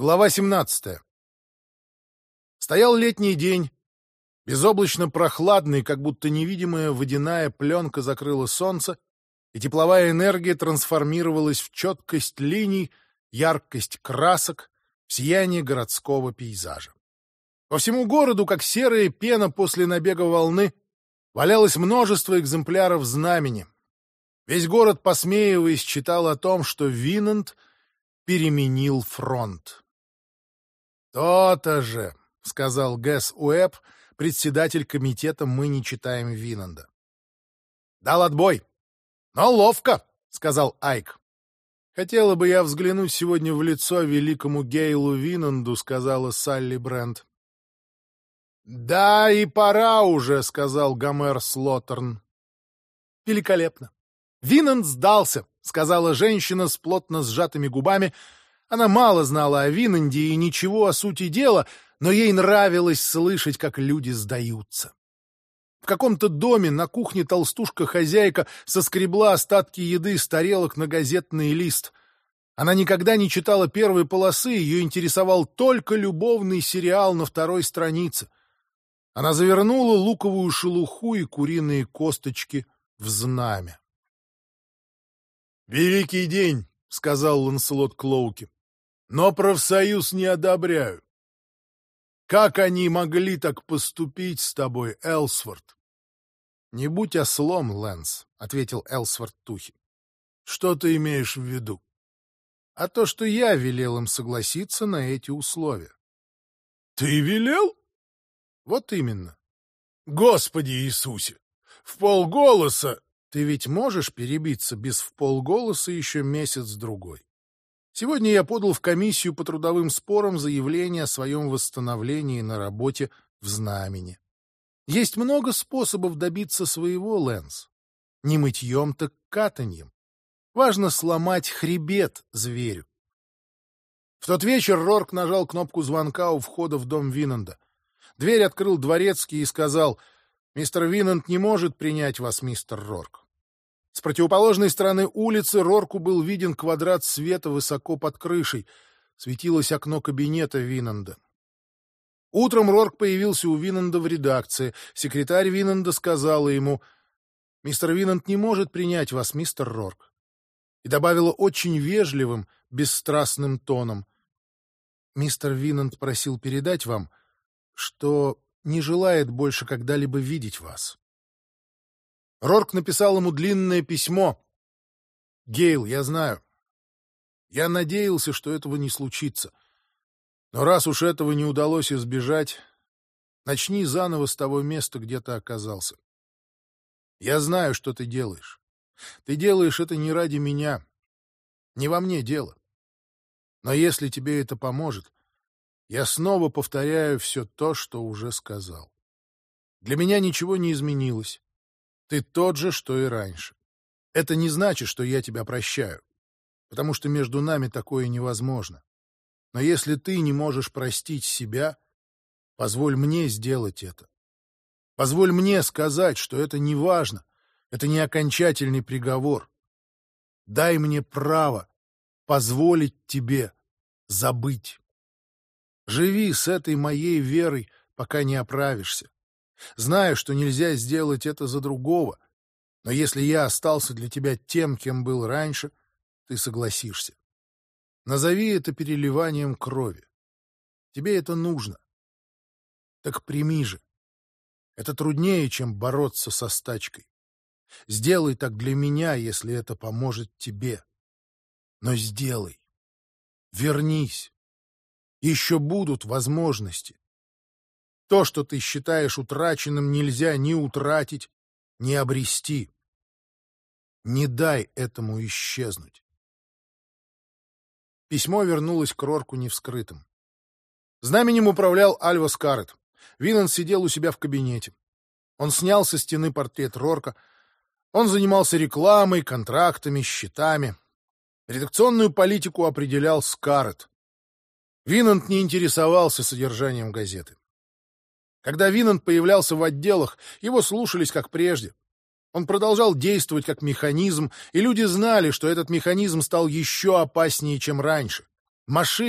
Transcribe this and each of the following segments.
Глава 17. Стоял летний день, безоблачно прохладный, как будто невидимая водяная пленка закрыла солнце, и тепловая энергия трансформировалась в четкость линий, яркость красок, в сияние городского пейзажа. По всему городу, как серая пена после набега волны, валялось множество экземпляров знамени. Весь город, посмеиваясь, читал о том, что Винанд переменил фронт. «То-то же», — сказал Гэс Уэбб, председатель комитета «Мы не читаем Винанда». «Дал отбой. Но ловко», — сказал Айк. «Хотела бы я взглянуть сегодня в лицо великому Гейлу Винанду», — сказала Салли Брент. «Да, и пора уже», — сказал Гомер Слоттерн. «Великолепно. Винанд сдался», — сказала женщина с плотно сжатыми губами. Она мало знала о Винанде и ничего о сути дела, но ей нравилось слышать, как люди сдаются. В каком-то доме на кухне толстушка-хозяйка соскребла остатки еды с тарелок на газетный лист. Она никогда не читала первой полосы, ее интересовал только любовный сериал на второй странице. Она завернула луковую шелуху и куриные косточки в знамя. «Великий день», — сказал Ланселот Клоуки, — «но профсоюз не одобряю. Как они могли так поступить с тобой, Элсворт?» «Не будь ослом, Лэнс», — ответил Элсворт Тухи. «Что ты имеешь в виду?» «А то, что я велел им согласиться на эти условия». «Ты велел?» «Вот именно». «Господи Иисусе! Вполголоса!» «Ты ведь можешь перебиться без вполголоса еще месяц-другой. Сегодня я подал в комиссию по трудовым спорам заявление о своем восстановлении на работе в Знамени. Есть много способов добиться своего, Лэнс. Не мытьем, так катаньем. Важно сломать хребет зверю». В тот вечер Рорк нажал кнопку звонка у входа в дом Винанда. Дверь открыл дворецкий и сказал: «Мистер Винанд не может принять вас, мистер Рорк». С противоположной стороны улицы Рорку был виден квадрат света высоко под крышей. Светилось окно кабинета Винанда. Утром Рорк появился у Винанда в редакции. Секретарь Винанда сказала ему: «Мистер Винанд не может принять вас, мистер Рорк». И добавила очень вежливым, бесстрастным тоном: «Мистер Винанд просил передать вам, что не желает больше когда-либо видеть вас». Рорк написал ему длинное письмо. «Гейл, я знаю. Я надеялся, что этого не случится. Но раз уж этого не удалось избежать, начни заново с того места, где ты оказался. Я знаю, что ты делаешь. Ты делаешь это не ради меня. Не во мне дело. Но если тебе это поможет, я снова повторяю все то, что уже сказал. Для меня ничего не изменилось. Ты тот же, что и раньше. Это не значит, что я тебя прощаю, потому что между нами такое невозможно. Но если ты не можешь простить себя, позволь мне сделать это. Позволь мне сказать, что это не важно, это не окончательный приговор. Дай мне право позволить тебе забыть. Живи с этой моей верой, пока не оправишься. Знаю, что нельзя сделать это за другого, но если я остался для тебя тем, кем был раньше, ты согласишься. Назови это переливанием крови. Тебе это нужно. Так прими же. Это труднее, чем бороться со стачкой. Сделай так для меня, если это поможет тебе. Но сделай. Вернись. Еще будут возможности. То, что ты считаешь утраченным, нельзя ни утратить, ни обрести. Не дай этому исчезнуть. Письмо вернулось к Рорку невскрытым. Знаменем управлял Альва Скаррет. Винанд сидел у себя в кабинете. Он снял со стены портрет Рорка. Он занимался рекламой, контрактами, счетами. Редакционную политику определял Скаррет. Винанд не интересовался содержанием газеты. Когда Винанд появлялся в отделах, его слушались как прежде. Он продолжал действовать как механизм, и люди знали, что этот механизм стал еще опаснее, чем раньше. Машина,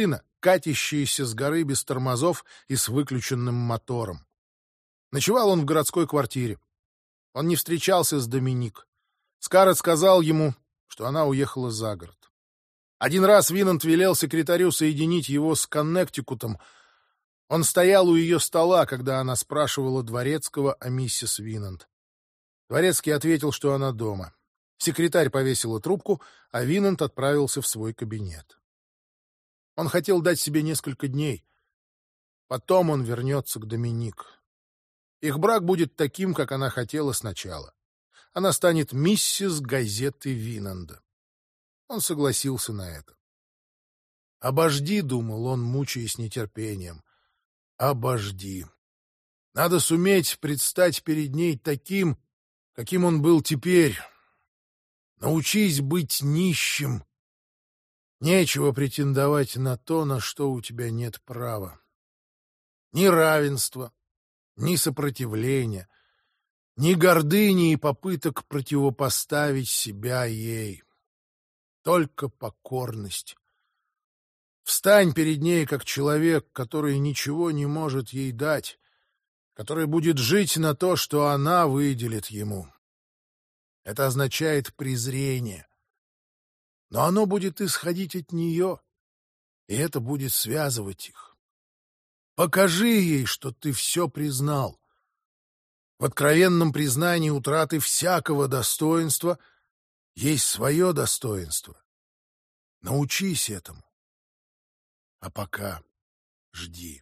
катящиеся с горы без тормозов и с выключенным мотором. Ночевал он в городской квартире. Он не встречался с Доминик. Скарлетт сказал ему, что она уехала за город. Один раз Винанд велел секретарю соединить его с Коннектикутом. Он стоял у ее стола, когда она спрашивала Дворецкого о миссис Винанд. Дворецкий ответил, что она дома. Секретарь повесила трубку, а Винанд отправился в свой кабинет. Он хотел дать себе несколько дней. Потом он вернется к Доминик. Их брак будет таким, как она хотела сначала. Она станет миссис газеты Винанда. Он согласился на это. «Обожди», — думал он, мучаясь нетерпением. «Обожди. Надо суметь предстать перед ней таким, каким он был теперь. Научись быть нищим. Нечего претендовать на то, на что у тебя нет права. Ни равенства, ни сопротивления, ни гордыни и попыток противопоставить себя ей. Только покорность. Встань перед ней как человек, который ничего не может ей дать, который будет жить на то, что она выделит ему. Это означает презрение. Но оно будет исходить от нее, и это будет связывать их. Покажи ей, что ты все признал. В откровенном признании утраты всякого достоинства есть свое достоинство. Научись этому. А пока жди.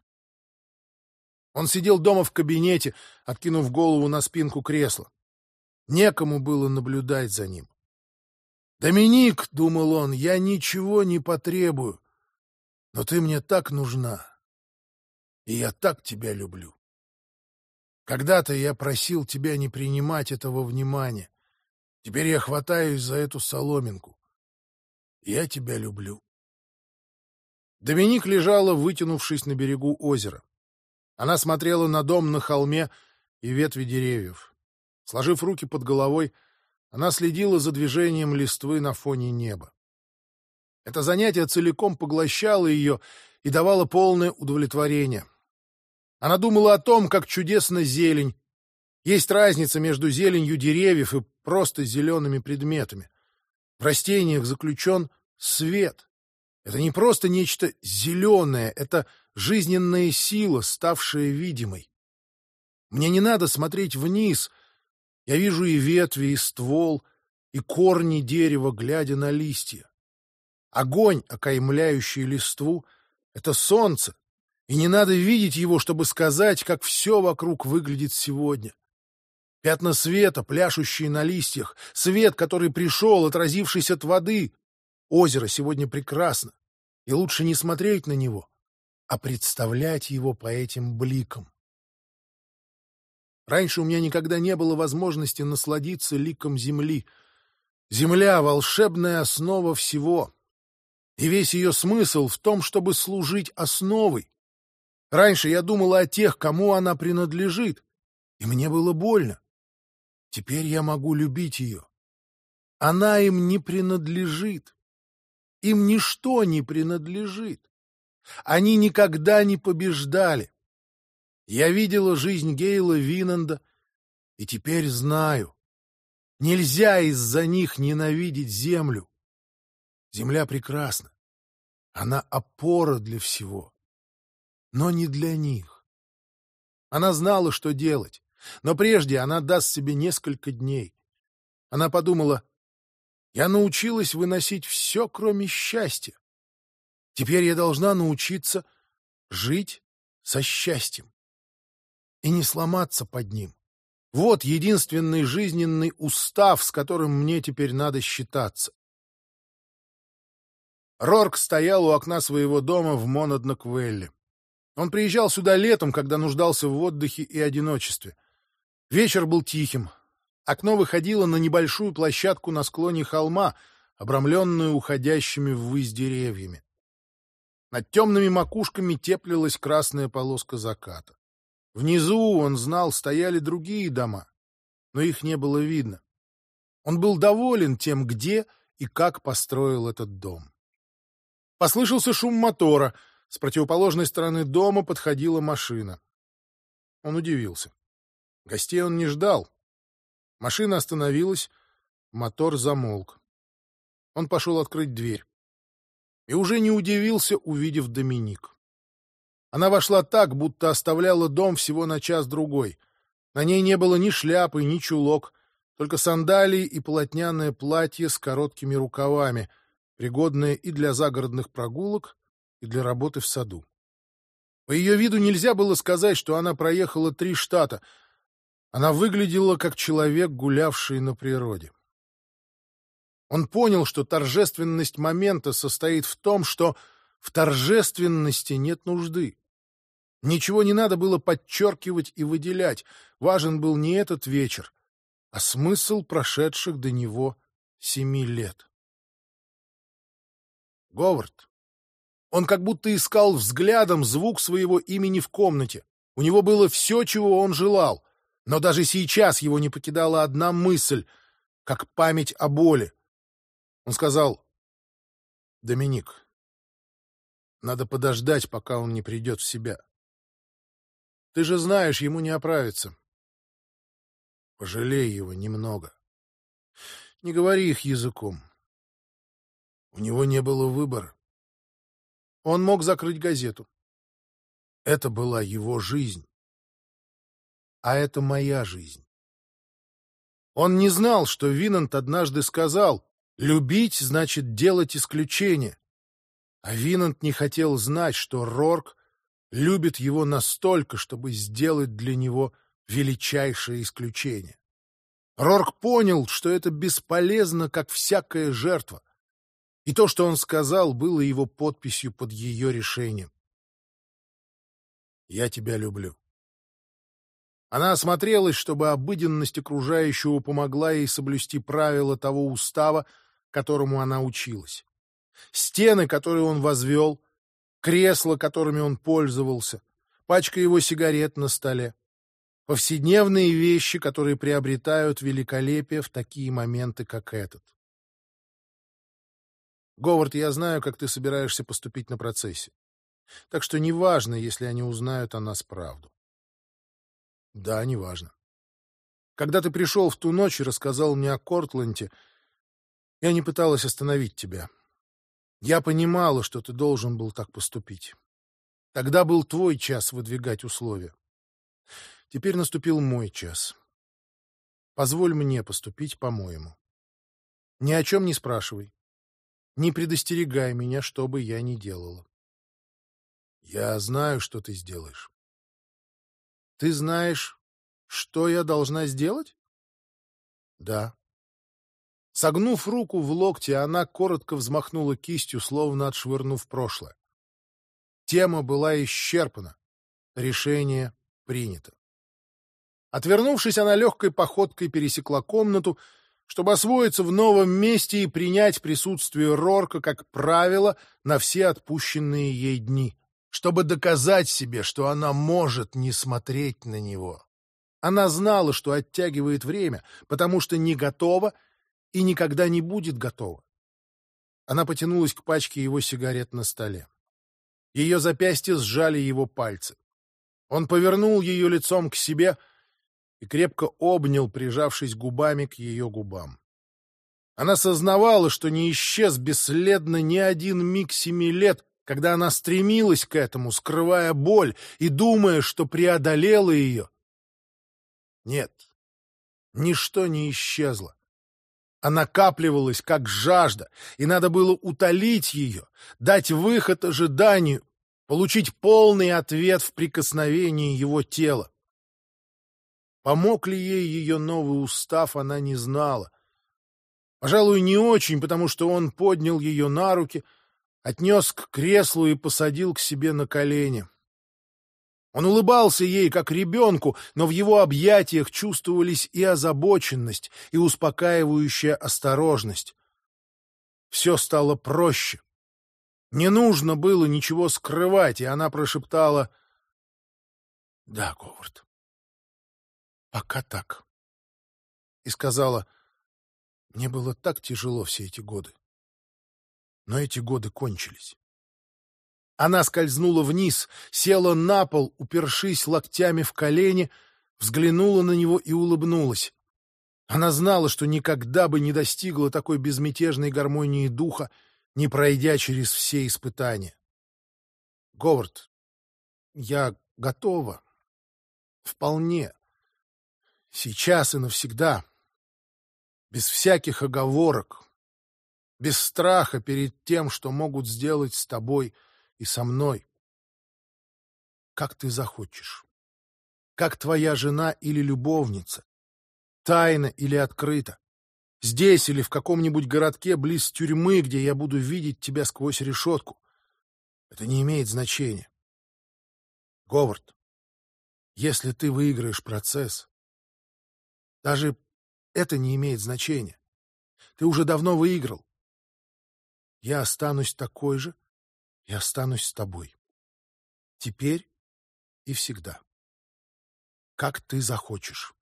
Он сидел дома в кабинете, откинув голову на спинку кресла. Некому было наблюдать за ним. «Доминик», — думал он, — «я ничего не потребую, но ты мне так нужна, и я так тебя люблю. Когда-то я просил тебя не принимать этого внимания. Теперь я хватаюсь за эту соломинку. Я тебя люблю». Доминик лежала, вытянувшись на берегу озера. Она смотрела на дом на холме и ветви деревьев. Сложив руки под головой, она следила за движением листвы на фоне неба. Это занятие целиком поглощало ее и давало полное удовлетворение. Она думала о том, как чудесна зелень. Есть разница между зеленью деревьев и просто зелеными предметами. В растениях заключен свет. Это не просто нечто зеленое, это жизненная сила, ставшая видимой. Мне не надо смотреть вниз. Я вижу и ветви, и ствол, и корни дерева, глядя на листья. Огонь, окаймляющий листву, — это солнце, и не надо видеть его, чтобы сказать, как все вокруг выглядит сегодня. Пятна света, пляшущие на листьях, свет, который пришел, отразившись от воды. Озеро сегодня прекрасно, и лучше не смотреть на него, а представлять его по этим бликам. Раньше у меня никогда не было возможности насладиться ликом земли. Земля — волшебная основа всего, и весь ее смысл в том, чтобы служить основой. Раньше я думала о тех, кому она принадлежит, и мне было больно. Теперь я могу любить ее. Она им не принадлежит. Им ничто не принадлежит. Они никогда не побеждали. Я видела жизнь Гейла Винанда, и теперь знаю. Нельзя из-за них ненавидеть землю. Земля прекрасна. Она опора для всего, но не для них. Она знала, что делать, но прежде она даст себе несколько дней. Она подумала: я научилась выносить все, кроме счастья. Теперь я должна научиться жить со счастьем и не сломаться под ним. Вот единственный жизненный устав, с которым мне теперь надо считаться. Рорк стоял у окна своего дома в Монаднок-Вэлли. Он приезжал сюда летом, когда нуждался в отдыхе и одиночестве. Вечер был тихим. Окно выходило на небольшую площадку на склоне холма, обрамленную уходящими ввысь деревьями. Над темными макушками теплилась красная полоска заката. Внизу, он знал, стояли другие дома, но их не было видно. Он был доволен тем, где и как построил этот дом. Послышался шум мотора. С противоположной стороны дома подходила машина. Он удивился. Гостей он не ждал. Машина остановилась, мотор замолк. Он пошел открыть дверь. И уже не удивился, увидев Доминик. Она вошла так, будто оставляла дом всего на час-другой. На ней не было ни шляпы, ни чулок, только сандалии и полотняное платье с короткими рукавами, пригодное и для загородных прогулок, и для работы в саду. По ее виду нельзя было сказать, что она проехала 3 штата. Она выглядела как человек, гулявший на природе. Он понял, что торжественность момента состоит в том, что в торжественности нет нужды. Ничего не надо было подчеркивать и выделять. Важен был не этот вечер, а смысл прошедших до него 7 лет. Говард. Он как будто искал взглядом звук своего имени в комнате. У него было все, чего он желал. Но даже сейчас его не покидала одна мысль, как память о боли. Он сказал: «Доминик, надо подождать, пока он не придет в себя. Ты же знаешь, ему не оправиться. Пожалей его немного. Не говори их языком. У него не было выбора. Он мог закрыть газету. Это была его жизнь. А это моя жизнь». Он не знал, что Винант однажды сказал: «Любить значит делать исключение». А Винант не хотел знать, что Рорк любит его настолько, чтобы сделать для него величайшее исключение. Рорк понял, что это бесполезно, как всякая жертва. И то, что он сказал, было его подписью под ее решением. «Я тебя люблю». Она осмотрелась, чтобы обыденность окружающего помогла ей соблюсти правила того устава, которому она училась. Стены, которые он возвел, кресла, которыми он пользовался, пачка его сигарет на столе. Повседневные вещи, которые приобретают великолепие в такие моменты, как этот. «Говард, я знаю, как ты собираешься поступить на процессе. Так что неважно, если они узнают о нас правду». «Да, неважно. Когда ты пришел в ту ночь и рассказал мне о Кортленде, я не пыталась остановить тебя. Я понимала, что ты должен был так поступить. Тогда был твой час выдвигать условия. Теперь наступил мой час. Позволь мне поступить по-моему. Ни о чем не спрашивай. Не предостерегай меня, что бы я ни делала. Я знаю, что ты сделаешь». «Ты знаешь, что я должна сделать?» «Да». Согнув руку в локте, она коротко взмахнула кистью, словно отшвырнув прошлое. Тема была исчерпана. Решение принято. Отвернувшись, она легкой походкой пересекла комнату, чтобы освоиться в новом месте и принять присутствие Рорка как правило на все отпущенные ей дни, чтобы доказать себе, что она может не смотреть на него. Она знала, что оттягивает время, потому что не готова и никогда не будет готова. Она потянулась к пачке его сигарет на столе. Ее запястья сжали его пальцы. Он повернул ее лицом к себе и крепко обнял, прижавшись губами к ее губам. Она сознавала, что не исчез бесследно ни один миг 7 лет, когда она стремилась к этому, скрывая боль и думая, что преодолела ее. Нет, ничто не исчезло. А накапливалась, как жажда, и надо было утолить ее, дать выход ожиданию, получить полный ответ в прикосновении его тела. Помог ли ей ее новый устав, она не знала. Пожалуй, не очень, потому что он поднял ее на руки, отнес к креслу и посадил к себе на колени. Он улыбался ей, как ребенку, но в его объятиях чувствовались и озабоченность, и успокаивающая осторожность. Все стало проще. Не нужно было ничего скрывать, и она прошептала: «Да, Говард, пока так». И сказала: «Мне было так тяжело все эти годы. Но эти годы кончились». Она скользнула вниз, села на пол, упершись локтями в колени, взглянула на него и улыбнулась. Она знала, что никогда бы не достигла такой безмятежной гармонии духа, не пройдя через все испытания. «Говард, я готова. Вполне. Сейчас и навсегда. Без всяких оговорок. Без страха перед тем, что могут сделать с тобой и со мной. Как ты захочешь. Как твоя жена или любовница. Тайно или открыто. Здесь или в каком-нибудь городке близ тюрьмы, где я буду видеть тебя сквозь решетку. Это не имеет значения. Говард, если ты выиграешь процесс, даже это не имеет значения. Ты уже давно выиграл. Я останусь такой же и останусь с тобой. Теперь и всегда. Как ты захочешь.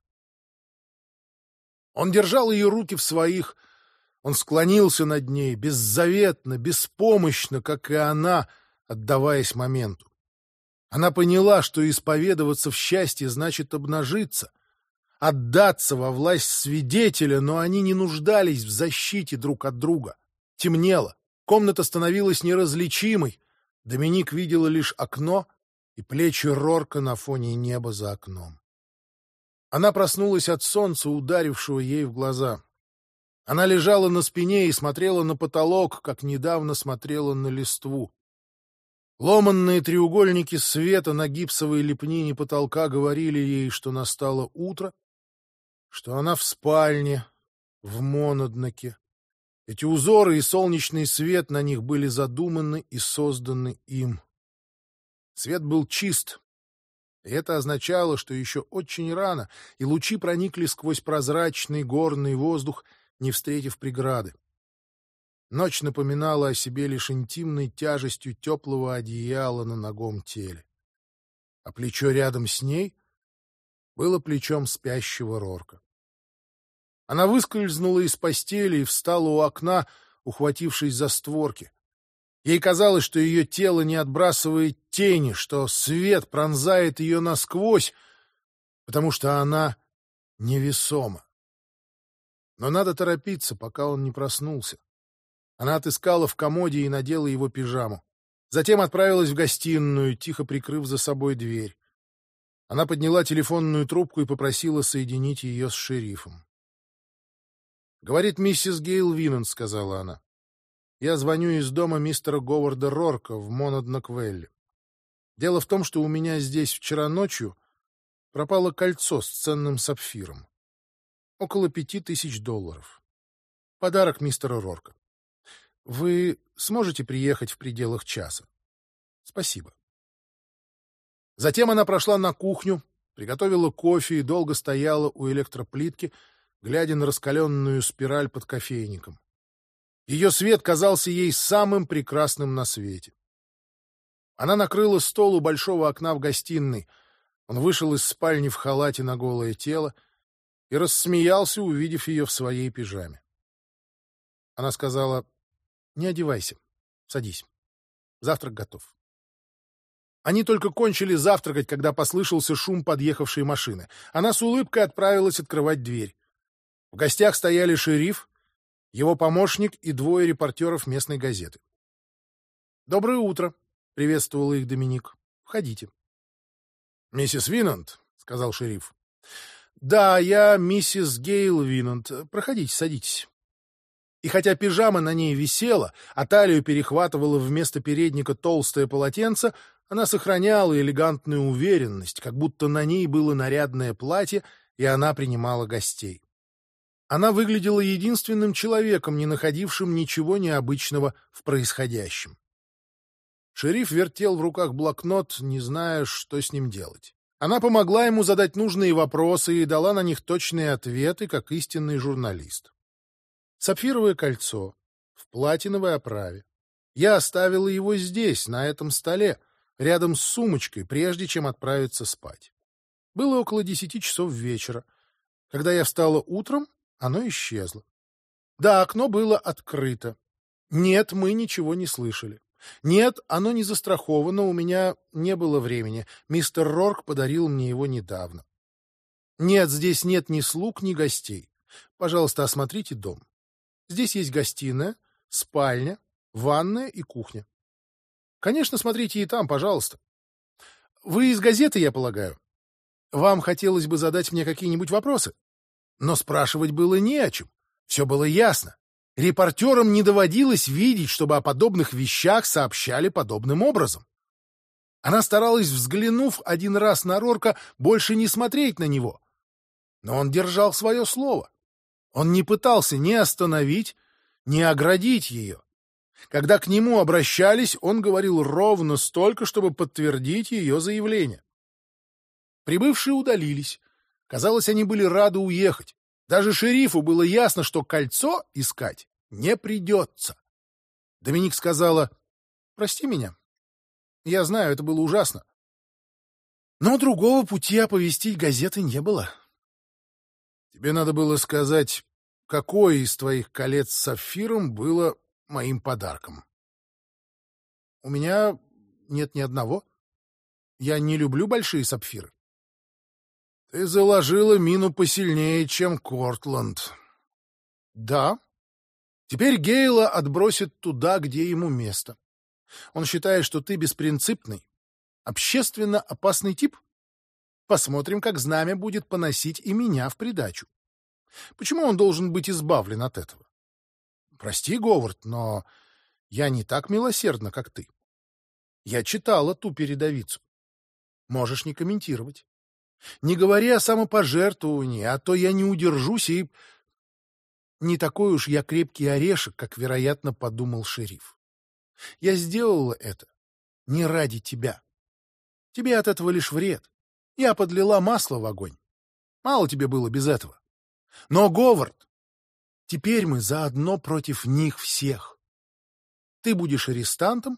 Он держал ее руки в своих. Он склонился над ней, беззаветно, беспомощно, как и она, отдаваясь моменту. Она поняла, что исповедоваться в счастье значит обнажиться, отдаться во власть свидетеля, но они не нуждались в защите друг от друга. Темнело, комната становилась неразличимой. Доминик видела лишь окно и плечи Рорка на фоне неба за окном. Она проснулась от солнца, ударившего ей в глаза. Она лежала на спине и смотрела на потолок, как недавно смотрела на листву. Ломанные треугольники света на гипсовой лепнине потолка говорили ей, что настало утро, что она в спальне, в Монадноке. Эти узоры и солнечный свет на них были задуманы и созданы им. Свет был чист, и это означало, что еще очень рано, и лучи проникли сквозь прозрачный горный воздух, не встретив преграды. Ночь напоминала о себе лишь интимной тяжестью теплого одеяла на нагом теле. А плечо рядом с ней было плечом спящего Рорка. Она выскользнула из постели и встала у окна, ухватившись за створки. Ей казалось, что ее тело не отбрасывает тени, что свет пронзает ее насквозь, потому что она невесома. Но надо торопиться, пока он не проснулся. Она отыскала в комоде и надела его пижаму. Затем отправилась в гостиную, тихо прикрыв за собой дверь. Она подняла телефонную трубку и попросила соединить ее с шерифом. «Говорит миссис Гейл Винант», — сказала она. «Я звоню из дома мистера Говарда Рорка в Монаднок-Вэлли. Дело в том, что у меня здесь вчера ночью пропало кольцо с ценным сапфиром. Около $5000. Подарок мистера Рорка. Вы сможете приехать в пределах часа? Спасибо». Затем она прошла на кухню, приготовила кофе и долго стояла у электроплитки, глядя на раскаленную спираль под кофейником. Ее свет казался ей самым прекрасным на свете. Она накрыла стол у большого окна в гостиной. Он вышел из спальни в халате на голое тело и рассмеялся, увидев ее в своей пижаме. Она сказала: «Не одевайся, садись. Завтрак готов». Они только кончили завтракать, когда послышался шум подъехавшей машины. Она с улыбкой отправилась открывать дверь. В гостях стояли шериф, его помощник и двое репортеров местной газеты. «Доброе утро», — приветствовала их Доминик. «Входите». «Миссис Винант», — сказал шериф. «Да, я миссис Гейл Винант. Проходите, садитесь». И хотя пижама на ней висела, а талию перехватывала вместо передника толстое полотенце, она сохраняла элегантную уверенность, как будто на ней было нарядное платье, и она принимала гостей. Она выглядела единственным человеком, не находившим ничего необычного в происходящем. Шериф вертел в руках блокнот, не зная, что с ним делать. Она помогла ему задать нужные вопросы и дала на них точные ответы, как истинный журналист. Сапфировое кольцо в платиновой оправе. Я оставила его здесь, на этом столе, рядом с сумочкой, прежде чем отправиться спать. Было около 10 часов вечера. Когда я встала утром, оно исчезло. Да, окно было открыто. Нет, мы ничего не слышали. Нет, оно не застраховано, у меня не было времени. Мистер Рорк подарил мне его недавно. Нет, здесь нет ни слуг, ни гостей. Пожалуйста, осмотрите дом. Здесь есть гостиная, спальня, ванная и кухня. Конечно, смотрите и там, пожалуйста. Вы из газеты, я полагаю? Вам хотелось бы задать мне какие-нибудь вопросы? Но спрашивать было не о чем. Все было ясно. Репортерам не доводилось видеть, чтобы о подобных вещах сообщали подобным образом. Она старалась, взглянув один раз на Рорка, больше не смотреть на него. Но он держал свое слово. Он не пытался ни остановить, ни оградить ее. Когда к нему обращались, он говорил ровно столько, чтобы подтвердить ее заявление. Прибывшие удалились. Казалось, они были рады уехать. Даже шерифу было ясно, что кольцо искать не придется. Доминик сказала: «Прости меня. Я знаю, это было ужасно. Но другого пути оповестить газеты не было». «Тебе надо было сказать, какое из твоих колец с сапфиром было моим подарком». «У меня нет ни одного. Я не люблю большие сапфиры». «Ты заложила мину посильнее, чем Кортланд». «Да. Теперь Гейла отбросит туда, где ему место. Он считает, что ты беспринципный, общественно опасный тип. Посмотрим, как знамя будет поносить и меня в придачу. Почему он должен быть избавлен от этого? Прости, Говард, но я не так милосердна, как ты. Я читала ту передовицу. Можешь не комментировать. Не говори о самопожертвовании, а то я не удержусь и... Не такой уж я крепкий орешек, как, вероятно, подумал шериф. Я сделала это не ради тебя. Тебе от этого лишь вред. Я подлила масло в огонь. Мало тебе было без этого. Но, Говард, теперь мы заодно против них всех. Ты будешь арестантом,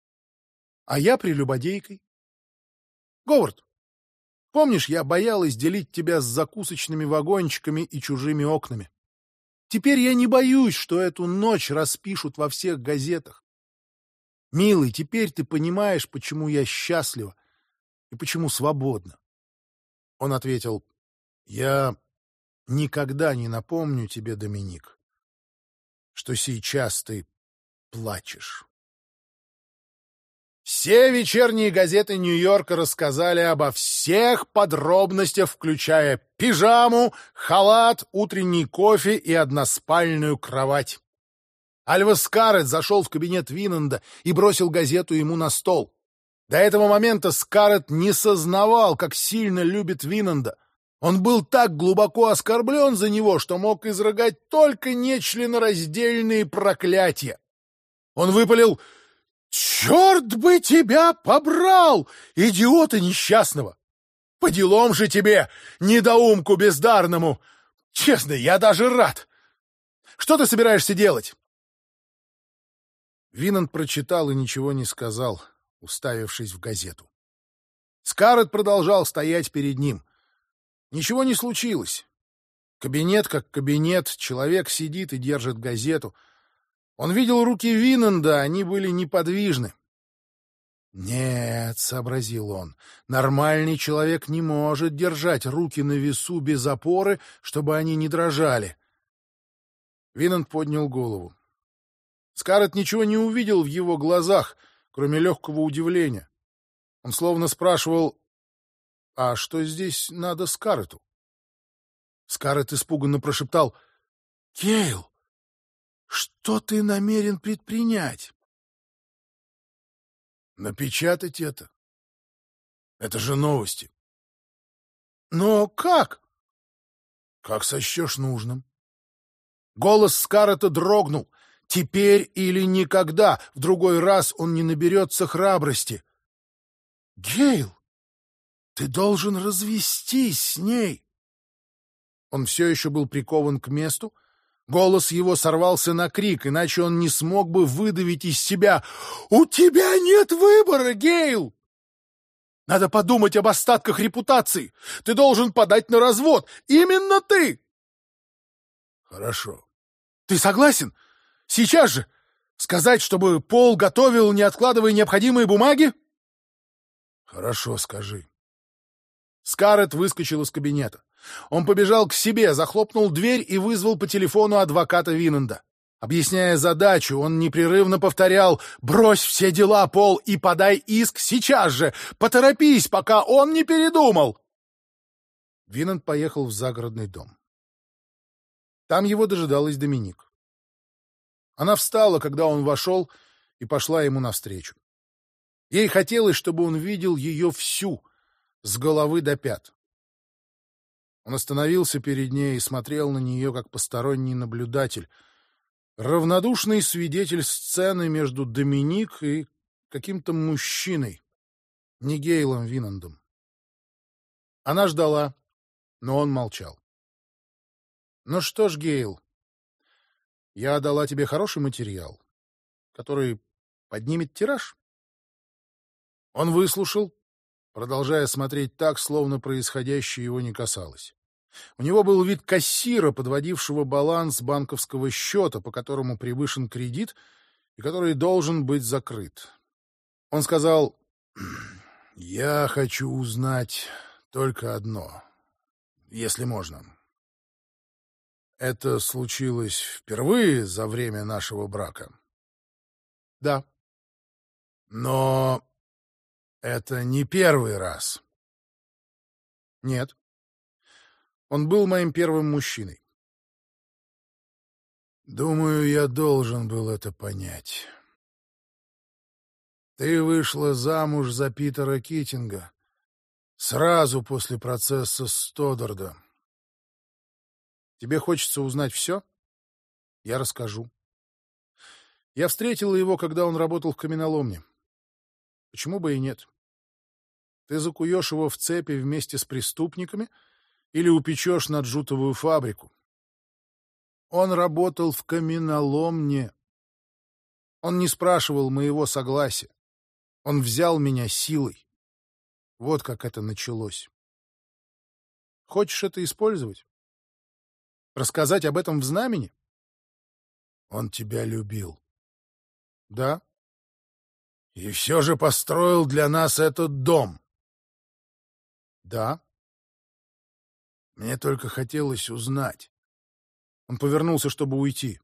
а я прелюбодейкой. Говард, помнишь, я боялась делить тебя с закусочными вагончиками и чужими окнами? Теперь я не боюсь, что эту ночь распишут во всех газетах. Милый, теперь ты понимаешь, почему я счастлива и почему свободна. Он ответил: я никогда не напомню тебе, Доминик, что сейчас ты плачешь. Все вечерние газеты Нью-Йорка рассказали обо всех подробностях, включая пижаму, халат, утренний кофе и односпальную кровать. Альвас Скарретт зашел в кабинет Винанда и бросил газету ему на стол. До этого момента Скарретт не сознавал, как сильно любит Винанда. Он был так глубоко оскорблен за него, что мог изрыгать только нечленораздельные проклятия. Он выпалил: «Черт бы тебя побрал, идиота несчастного! По делам же тебе, недоумку бездарному! Честно, я даже рад! Что ты собираешься делать?» Винанд прочитал и ничего не сказал, уставившись в газету. Скарретт продолжал стоять перед ним. Ничего не случилось. Кабинет как кабинет, человек сидит и держит газету. Он видел руки Винанда, они были неподвижны. «Нет», — сообразил он, — «нормальный человек не может держать руки на весу без опоры, чтобы они не дрожали». Винанд поднял голову. Скарретт ничего не увидел в его глазах, кроме легкого удивления. Он словно спрашивал: «А что здесь надо Скарретту?» Скарретт испуганно прошептал: «Гейл, что ты намерен предпринять?» «Напечатать это. Это же новости». «Но как?» «Как сочтешь нужным». Голос Скарретта дрогнул. Теперь или никогда, в другой раз он не наберется храбрости. «Гейл, ты должен развестись с ней». Он все еще был прикован к месту. Голос его сорвался на крик, иначе он не смог бы выдавить из себя: «У тебя нет выбора, Гейл! Надо подумать об остатках репутации. Ты должен подать на развод. Именно ты!» «Хорошо». «Ты согласен? Сейчас же! Сказать, чтобы Пол готовил, не откладывая необходимые бумаги? Хорошо, скажи. Скарлетт выскочил из кабинета. Он побежал к себе, захлопнул дверь и вызвал по телефону адвоката Винанда. Объясняя задачу, он непрерывно повторял: «Брось все дела, Пол, и подай иск сейчас же! Поторопись, пока он не передумал!» Винанд поехал в загородный дом. Там его дожидалась Доминик. Она встала, когда он вошел, и пошла ему навстречу. Ей хотелось, чтобы он видел ее всю, с головы до пят. Он остановился перед ней и смотрел на нее, как посторонний наблюдатель, равнодушный свидетель сцены между Доминик и каким-то мужчиной, не Гейлом Винандом. Она ждала, но он молчал. «Ну что ж, Гейл, я дала тебе хороший материал, который поднимет тираж». Он выслушал, продолжая смотреть так, словно происходящее его не касалось. У него был вид кассира, подводившего баланс банковского счета, по которому превышен кредит и который должен быть закрыт. Он сказал: «Я хочу узнать только одно, если можно. Это случилось впервые за время нашего брака?» «Да». «Но это не первый раз?» «Нет. Он был моим первым мужчиной». «Думаю, я должен был это понять. Ты вышла замуж за Питера Китинга сразу после процесса Стоддарда. Тебе хочется узнать все? Я расскажу. Я встретила его, когда он работал в каменоломне. Почему бы и нет? Ты закуешь его в цепи вместе с преступниками или упечешь на джутовую фабрику. Он работал в каменоломне. Он не спрашивал моего согласия. Он взял меня силой. Вот как это началось. Хочешь это использовать? Рассказать об этом в знамени? Он тебя любил. Да. И все же построил для нас этот дом. Да. Мне только хотелось узнать. Он повернулся, чтобы уйти.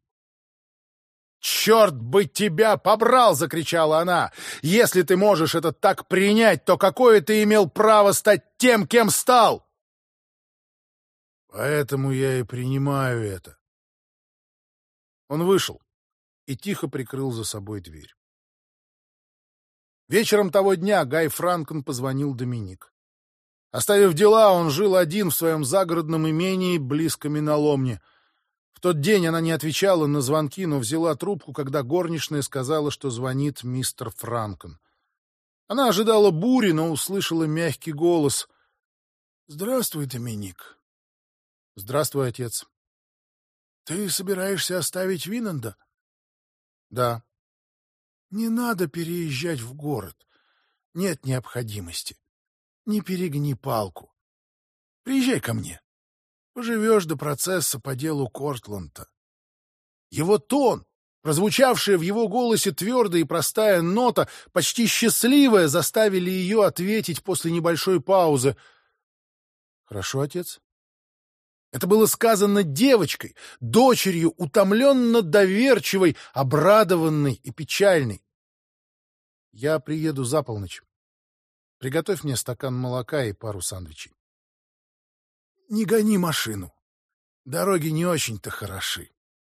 «Черт бы тебя побрал!» — закричала она. «Если ты можешь это так принять, то какое ты имел право стать тем, кем стал?» «Поэтому я и принимаю это». Он вышел и тихо прикрыл за собой дверь. Вечером того дня Гай Франкен позвонил Доминик. Оставив дела, он жил один в своем загородном имении близ каменоломни. В тот день она не отвечала на звонки, но взяла трубку, когда горничная сказала, что звонит мистер Франкен. Она ожидала бури, но услышала мягкий голос. «Здравствуй, Доминик». «Здравствуй, отец». «Ты собираешься оставить Винанда?» «Да». «Не надо переезжать в город. Нет необходимости. Не перегни палку. Приезжай ко мне. Поживешь до процесса по делу Кортланда». Его тон, прозвучавшая в его голосе твердая и простая нота, почти счастливая, заставили ее ответить после небольшой паузы. «Хорошо, отец». Это было сказано девочкой, дочерью, утомленно доверчивой, обрадованной и печальной. «Я приеду за полночь. Приготовь мне стакан молока и пару сандвичей». «Не гони машину. Дороги не очень-то хороши».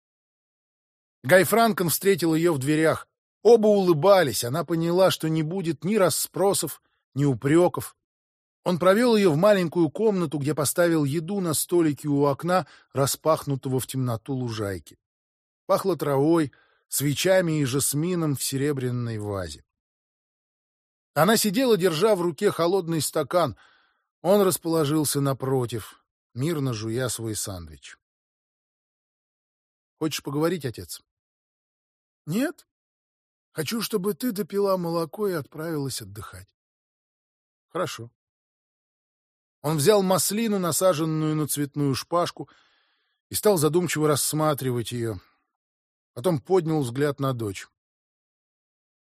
Гай Франкен встретил ее в дверях. Оба улыбались. Она поняла, что не будет ни расспросов, ни упреков. Он провел ее в маленькую комнату, где поставил еду на столике у окна, распахнутого в темноту лужайки. Пахло травой, свечами и жасмином в серебряной вазе. Она сидела, держа в руке холодный стакан. Он расположился напротив, мирно жуя свой сандвич. «Хочешь поговорить, отец?» «Нет. Хочу, чтобы ты допила молоко и отправилась отдыхать». «Хорошо». Он взял маслину, насаженную на цветную шпажку, и стал задумчиво рассматривать ее. Потом поднял взгляд на дочь.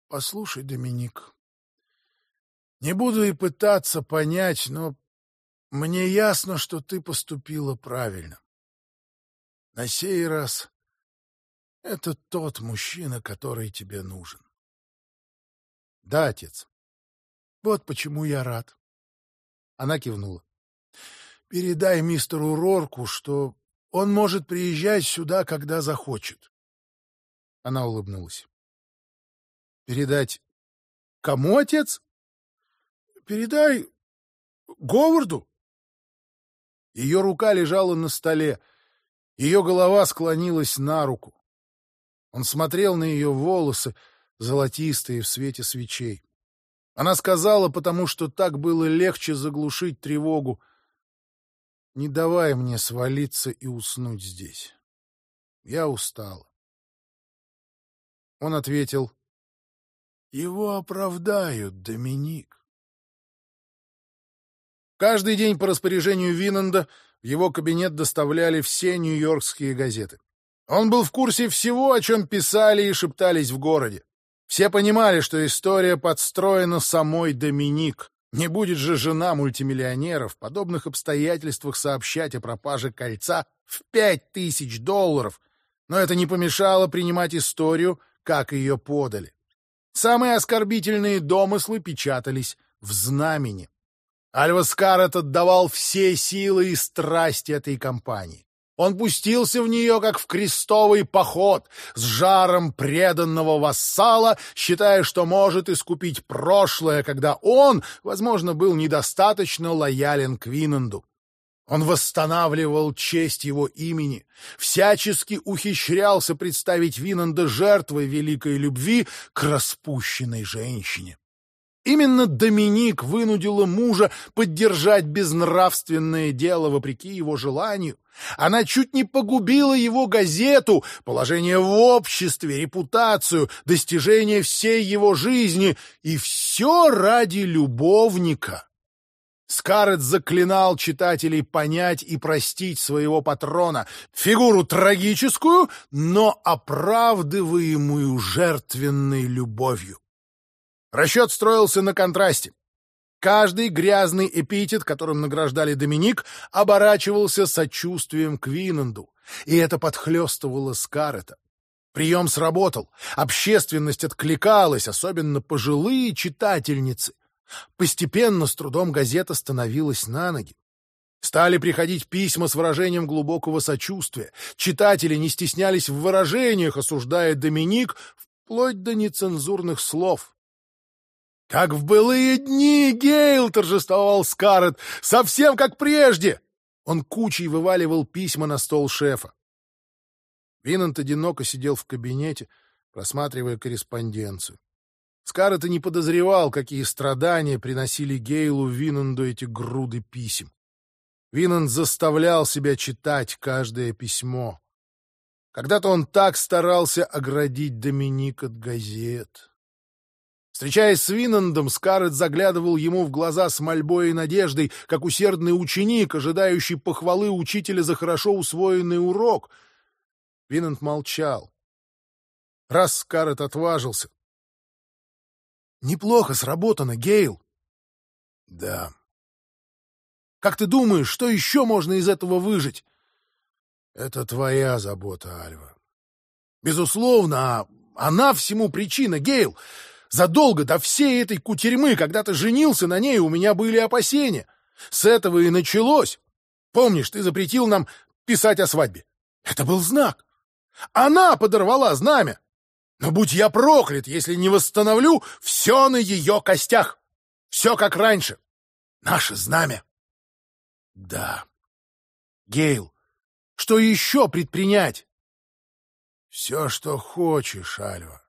Послушай, Доминик, не буду и пытаться понять, но мне ясно, что ты поступила правильно. На сей раз это тот мужчина, который тебе нужен. Да, отец. Вот почему я рад. Она кивнула. Передай мистеру Рорку, что он может приезжать сюда, когда захочет. Она улыбнулась. Передать кому, отец? Передай Говарду. Ее рука лежала на столе, ее голова склонилась на руку. Он смотрел на ее волосы, золотистые в свете свечей. Она сказала, потому что так было легче заглушить тревогу: «Не давай мне свалиться и уснуть здесь. Я устала». Он ответил: «Его оправдают, Доминик». Каждый день по распоряжению Винанда в его кабинет доставляли все нью-йоркские газеты. Он был в курсе всего, о чем писали и шептались в городе. Все понимали, что история подстроена самой Доминик. Не будет же жена мультимиллионера в подобных обстоятельствах сообщать о пропаже кольца в $5000, но это не помешало принимать историю, как ее подали. Самые оскорбительные домыслы печатались в «Знамени». Альва Скарретт отдавал все силы и страсти этой кампании. Он пустился в нее, как в крестовый поход, с жаром преданного вассала, считая, что может искупить прошлое, когда он, возможно, был недостаточно лоялен к Винанду. Он восстанавливал честь его имени, всячески ухищрялся представить Винанда жертвой великой любви к распущенной женщине. Именно Доминик вынудила мужа поддержать безнравственное дело вопреки его желанию. Она чуть не погубила его газету, положение в обществе, репутацию, достижения всей его жизни, и все ради любовника. Скарретт заклинал читателей понять и простить своего патрона, фигуру трагическую, но оправдываемую жертвенной любовью. Расчет строился на контрасте. Каждый грязный эпитет, которым награждали Доминик, оборачивался сочувствием к Винанду, и это подхлестывало Скарретта. Прием сработал, общественность откликалась, особенно пожилые читательницы. Постепенно, с трудом, газета становилась на ноги. Стали приходить письма с выражением глубокого сочувствия. Читатели не стеснялись в выражениях, осуждая Доминик, вплоть до нецензурных слов. «Как в былые дни, Гейл!» — торжествовал Скарретт. «Совсем как прежде!» Он кучей вываливал письма на стол шефа. Винанд одиноко сидел в кабинете, просматривая корреспонденцию. Скарретт и не подозревал, какие страдания приносили Гейлу Винанду эти груды писем. Винанд заставлял себя читать каждое письмо. Когда-то он так старался оградить Доминик от газет. Встречаясь с Винандом, Скарретт заглядывал ему в глаза с мольбой и надеждой, как усердный ученик, ожидающий похвалы учителя за хорошо усвоенный урок. Винанд молчал. Раз Скарретт отважился. «Неплохо сработано, Гейл». «Да». «Как ты думаешь, что еще можно из этого выжить?» «Это твоя забота, Альва». «Безусловно, а она всему причина, Гейл. Задолго до всей этой кутерьмы, когда ты женился на ней, у меня были опасения. С этого и началось. Помнишь, ты запретил нам писать о свадьбе? Это был знак. Она подорвала знамя. Но будь я проклят, если не восстановлю все на ее костях. Все как раньше. Наше знамя». «Да». «Гейл, что еще предпринять?» «Все, что хочешь, Альва.